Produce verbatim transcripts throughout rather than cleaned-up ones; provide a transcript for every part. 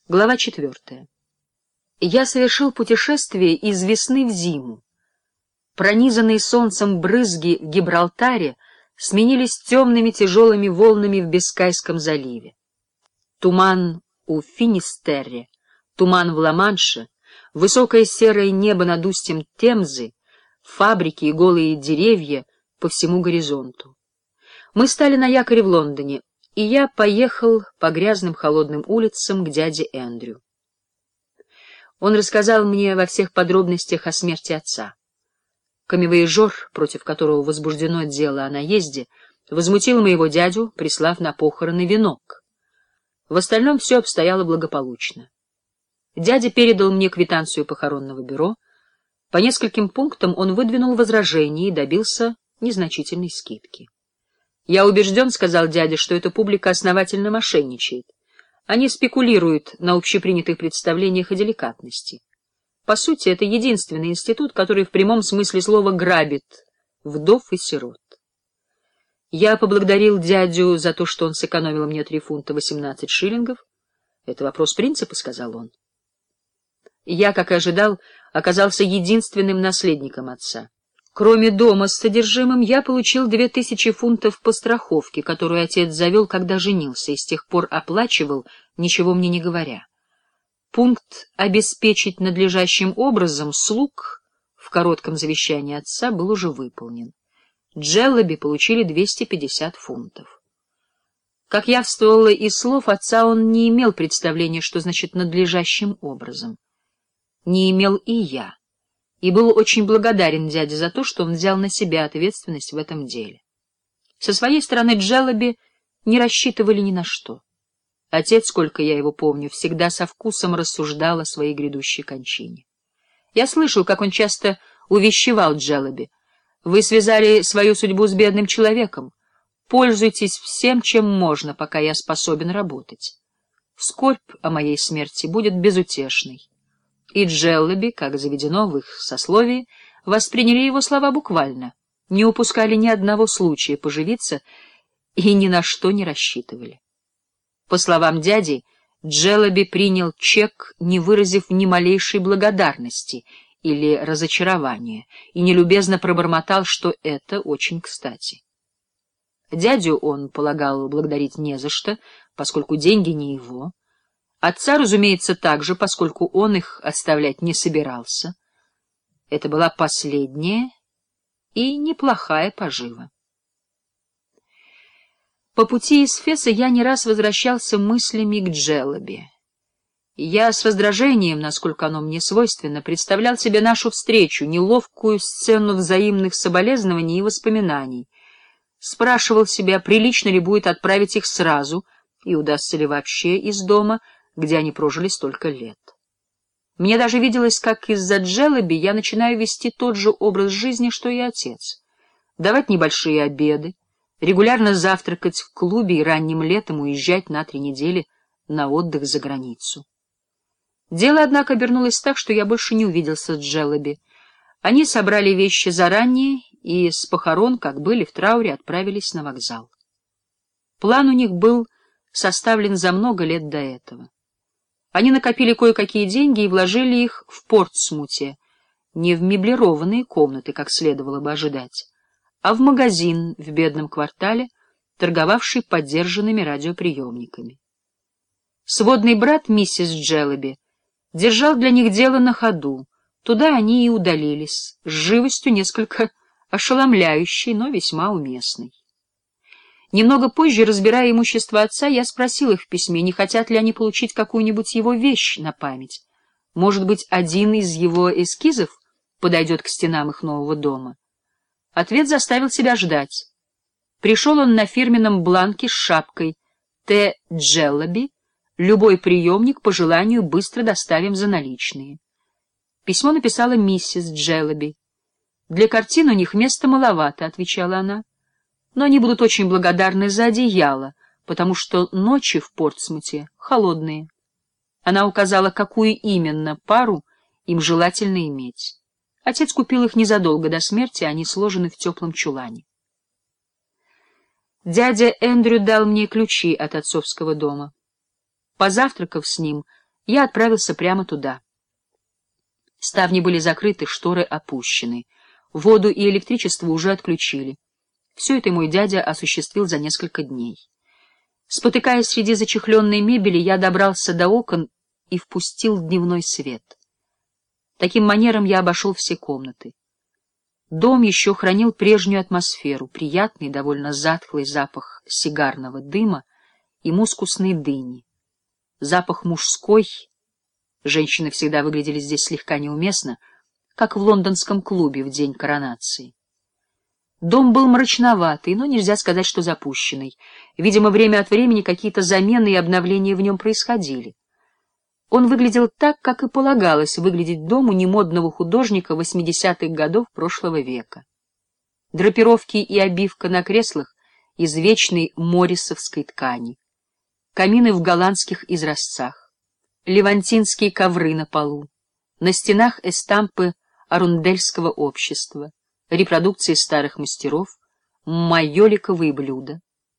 Глава четвертая. Я совершил путешествие из весны в зиму. Пронизанные солнцем брызги в Гибралтаре сменились темными тяжелыми волнами в Бискайском заливе. Туман у Финистерре, туман в Ла-Манше, высокое серое небо над устьем Темзы, фабрики и голые деревья по всему горизонту. Мы стали на якоре в Лондоне, и я поехал по грязным холодным улицам к дяде Эндрю. Он рассказал мне во всех подробностях о смерти отца. Камевояжер, против которого возбуждено дело о наезде, возмутил моего дядю, прислав на похороны венок. В остальном все обстояло благополучно. Дядя передал мне квитанцию похоронного бюро. По нескольким пунктам он выдвинул возражения и добился незначительной скидки. «Я убежден, — сказал дядя, — что эта публика основательно мошенничает. Они спекулируют на общепринятых представлениях о деликатности. По сути, это единственный институт, который в прямом смысле слова грабит вдов и сирот». Я поблагодарил дядю за то, что он сэкономил мне три фунта восемнадцать шиллингов. «Это вопрос принципа, — сказал он». Я, как и ожидал, оказался единственным наследником отца. Кроме дома с содержимым, я получил две тысячи фунтов по страховке, которую отец завел, когда женился, и с тех пор оплачивал, ничего мне не говоря. Пункт «обеспечить надлежащим образом слуг» в коротком завещании отца был уже выполнен. Джеллоби получили двести пятьдесят фунтов. Как явствовало из слов отца, он не имел представления, что значит «надлежащим образом». Не имел и я. И был очень благодарен дяде за то, что он взял на себя ответственность в этом деле. Со своей стороны Джеллоби не рассчитывали ни на что. Отец, сколько я его помню, всегда со вкусом рассуждал о своей грядущей кончине. Я слышал, как он часто увещевал Джеллоби: «Вы связали свою судьбу с бедным человеком. Пользуйтесь всем, чем можно, пока я способен работать. Скорбь о моей смерти будет безутешной». И Джеллоби, как заведено в их сословии, восприняли его слова буквально, не упускали ни одного случая поживиться и ни на что не рассчитывали. По словам дяди, Джеллоби принял чек, не выразив ни малейшей благодарности или разочарования, и нелюбезно пробормотал, что это очень кстати. Дядю он полагал благодарить не за что, поскольку деньги не его. Отца, разумеется, также, поскольку он их оставлять не собирался. Это была последняя и неплохая пожива. По пути из Феса я не раз возвращался мыслями к Джеллоби. Я с раздражением, насколько оно мне свойственно, представлял себе нашу встречу, неловкую сцену взаимных соболезнований и воспоминаний. Спрашивал себя, прилично ли будет отправить их сразу и удастся ли вообще из дома, где они прожили столько лет. Мне даже виделось, как из-за Джеллоби я начинаю вести тот же образ жизни, что и отец. Давать небольшие обеды, регулярно завтракать в клубе и ранним летом уезжать на три недели на отдых за границу. Дело, однако, обернулось так, что я больше не увиделся с Джеллоби. Они собрали вещи заранее и с похорон, как были в трауре, отправились на вокзал. План у них был составлен за много лет до этого. Они накопили кое-какие деньги и вложили их в Портсмуте, не в меблированные комнаты, как следовало бы ожидать, а в магазин в бедном квартале, торговавший подержанными радиоприемниками. Сводный брат миссис Джеллоби держал для них дело на ходу. Туда они и удалились, с живостью несколько ошеломляющей, но весьма уместной. Немного позже, разбирая имущество отца, я спросил их в письме, не хотят ли они получить какую-нибудь его вещь на память. Может быть, один из его эскизов подойдет к стенам их нового дома. Ответ заставил себя ждать. Пришел он на фирменном бланке с шапкой «Т. Джеллоби. Любой приемник по желанию быстро доставим за наличные». Письмо написала миссис Джеллоби. «Для картин у них места маловато», — отвечала она. «Но они будут очень благодарны за одеяло, потому что ночи в Портсмуте холодные». Она указала, какую именно пару им желательно иметь. Отец купил их незадолго до смерти, они сложены в теплом чулане. Дядя Эндрю дал мне ключи от отцовского дома. Позавтракав с ним, Я отправился прямо туда. Ставни были закрыты, шторы опущены. Воду и электричество уже отключили. Все это мой дядя осуществил за несколько дней. Спотыкаясь среди зачехленной мебели, я добрался до окон и впустил дневной свет. Таким манером я обошел все комнаты. Дом еще хранил прежнюю атмосферу, приятный, довольно затхлый запах сигарного дыма и мускусной дыни. Запах мужской, женщины всегда выглядели здесь слегка неуместно, как в лондонском клубе в день коронации. Дом был мрачноватый, но нельзя сказать, что запущенный. Видимо, время от времени какие-то замены и обновления в нем происходили. Он выглядел так, как и полагалось выглядеть дому немодного художника восьмидесятых годов прошлого века. Драпировки и обивка на креслах из вечной моррисовской ткани, камины в голландских изразцах, левантинские ковры на полу, на стенах эстампы арундельского общества, репродукции старых мастеров, майоликовые блюда.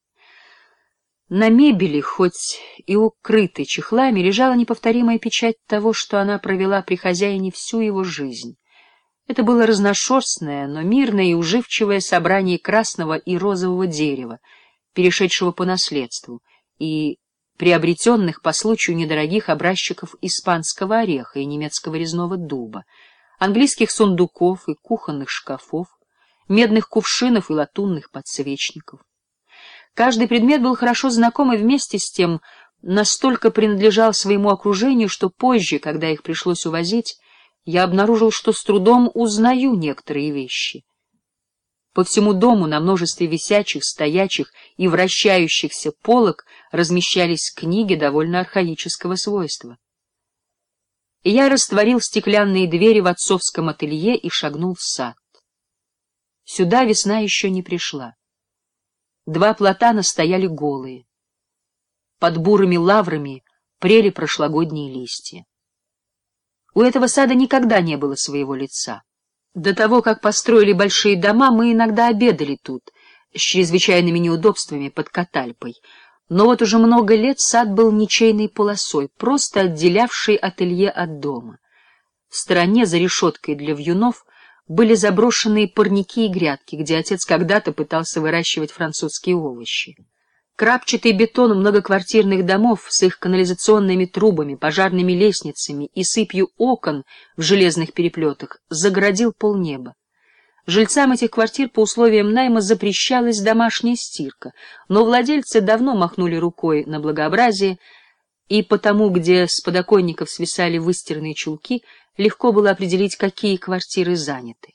На мебели, хоть и укрытой чехлами, лежала неповторимая печать того, что она провела при хозяине всю его жизнь. Это было разношерстное, но мирное и уживчивое собрание красного и розового дерева, перешедшего по наследству, и приобретенных по случаю недорогих образчиков испанского ореха и немецкого резного дуба, английских сундуков и кухонных шкафов, медных кувшинов и латунных подсвечников. Каждый предмет был хорошо знаком и вместе с тем настолько принадлежал своему окружению, что позже, когда их пришлось увозить, я обнаружил, что с трудом узнаю некоторые вещи. По всему дому на множестве висячих, стоячих и вращающихся полок размещались книги довольно архаического свойства. И я растворил стеклянные двери в отцовском ателье и шагнул в сад. Сюда весна еще не пришла. Два платана стояли голые. Под бурыми лаврами прели прошлогодние листья. У этого сада никогда не было своего лица. До того, как построили большие дома, мы иногда обедали тут, с чрезвычайными неудобствами под катальпой. Но вот уже много лет сад был ничейной полосой, просто отделявшей ателье от дома. В стороне, за решеткой для вьюнов, были заброшенные парники и грядки, где отец когда-то пытался выращивать французские овощи. Крапчатый бетон многоквартирных домов с их канализационными трубами, пожарными лестницами и сыпью окон в железных переплетах загородил полнеба. Жильцам этих квартир по условиям найма запрещалась домашняя стирка, но владельцы давно махнули рукой на благообразие, и потому, где с подоконников свисали выстиранные чулки, легко было определить, какие квартиры заняты.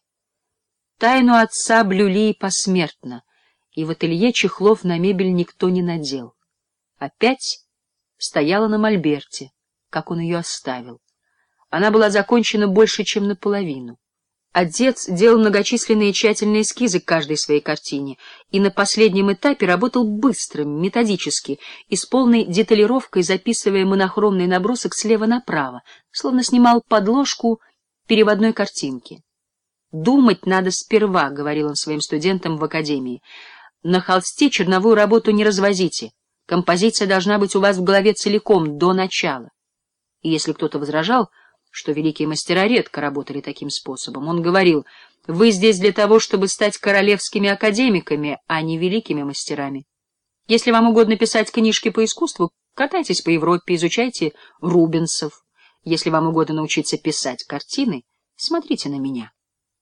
Тайну отца блюли посмертно, и в ателье чехлов на мебель никто не надел. Опять стояла на мольберте, как он ее оставил. Она была закончена больше, чем наполовину. Отец делал многочисленные тщательные эскизы к каждой своей картине, и на последнем этапе работал быстро, методически и с полной деталировкой, записывая монохромный набросок слева направо, словно снимал подложку переводной картинки. «Думать надо сперва», — говорил он своим студентам в академии. «На холсте черновую работу не развозите. Композиция должна быть у вас в голове целиком, до начала». И если кто-то возражал, что великие мастера редко работали таким способом, он говорил: «Вы здесь для того, чтобы стать королевскими академиками, а не великими мастерами. Если вам угодно писать книжки по искусству, катайтесь по Европе, изучайте Рубенсов. Если вам угодно научиться писать картины, смотрите на меня».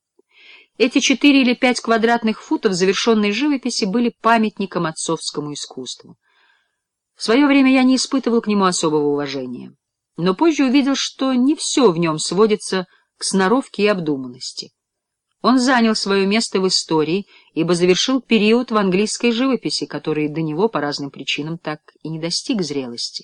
Эти четыре или пять квадратных футов завершенной живописи были памятником отцовскому искусству. В свое время я не испытывал к нему особого уважения, но позже увидел, что не все в нем сводится к сноровке и обдуманности. Он занял свое место в истории, ибо завершил период в английской живописи, который до него по разным причинам так и не достиг зрелости.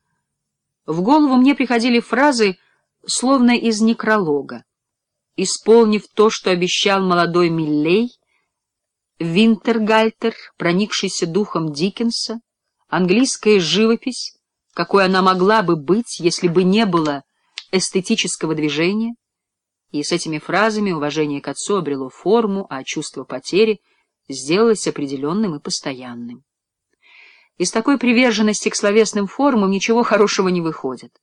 В голову мне приходили фразы, словно из некролога. Исполнив то, что обещал молодой Миллей, Винтергальтер, проникшийся духом Диккенса, английская живопись, какой она могла бы быть, если бы не было эстетического движения, и с этими фразами уважение к отцу обрело форму, а чувство потери сделалось определенным и постоянным. Из такой приверженности к словесным формам ничего хорошего не выходит.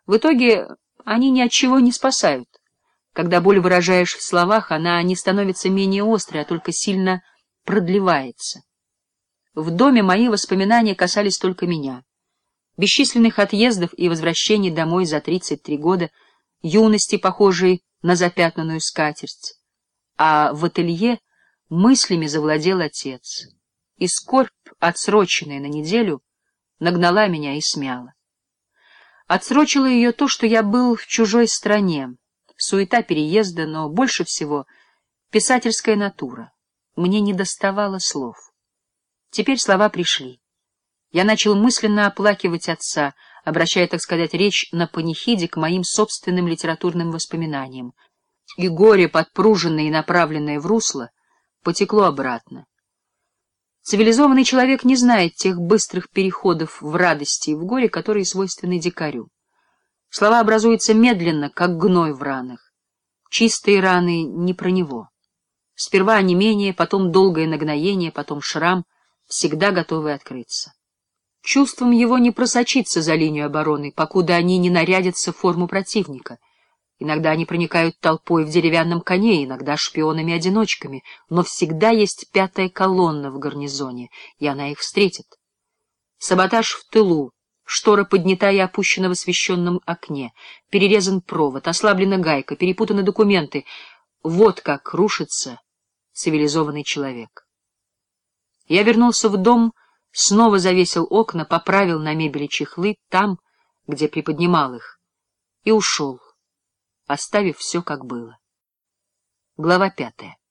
В итоге они ни от чего не спасают. Когда боль выражаешь в словах, она не становится менее острой, а только сильно продлевается. В доме мои воспоминания касались только меня. Бесчисленных отъездов и возвращений домой за тридцать три года, юности, похожей на запятнанную скатерть. А в ателье мыслями завладел отец, и скорбь, отсроченная на неделю, нагнала меня и смяла. Отсрочило ее то, что я был в чужой стране, суета переезда, но больше всего писательская натура. Мне недоставало слов. Теперь слова пришли. Я начал мысленно оплакивать отца, обращая, так сказать, речь на панихиде к моим собственным литературным воспоминаниям. И горе, подпруженное и направленное в русло, потекло обратно. Цивилизованный человек не знает тех быстрых переходов в радости и в горе, которые свойственны дикарю. Слова образуются медленно, как гной в ранах. Чистые раны не про него. Сперва онемение, потом долгое нагноение, потом шрам, всегда готовый открыться. Чувством его не просочиться за линию обороны, покуда они не нарядятся в форму противника. Иногда они проникают толпой в деревянном коне, иногда шпионами-одиночками, но всегда есть пятая колонна в гарнизоне, и она их встретит. Саботаж в тылу, штора поднята и опущена в освещенном окне, перерезан провод, ослаблена гайка, перепутаны документы. Вот как рушится цивилизованный человек. Я вернулся в дом, снова завесил окна, поправил на мебели чехлы там, где приподнимал их, и ушел, оставив все как было. Глава пятая.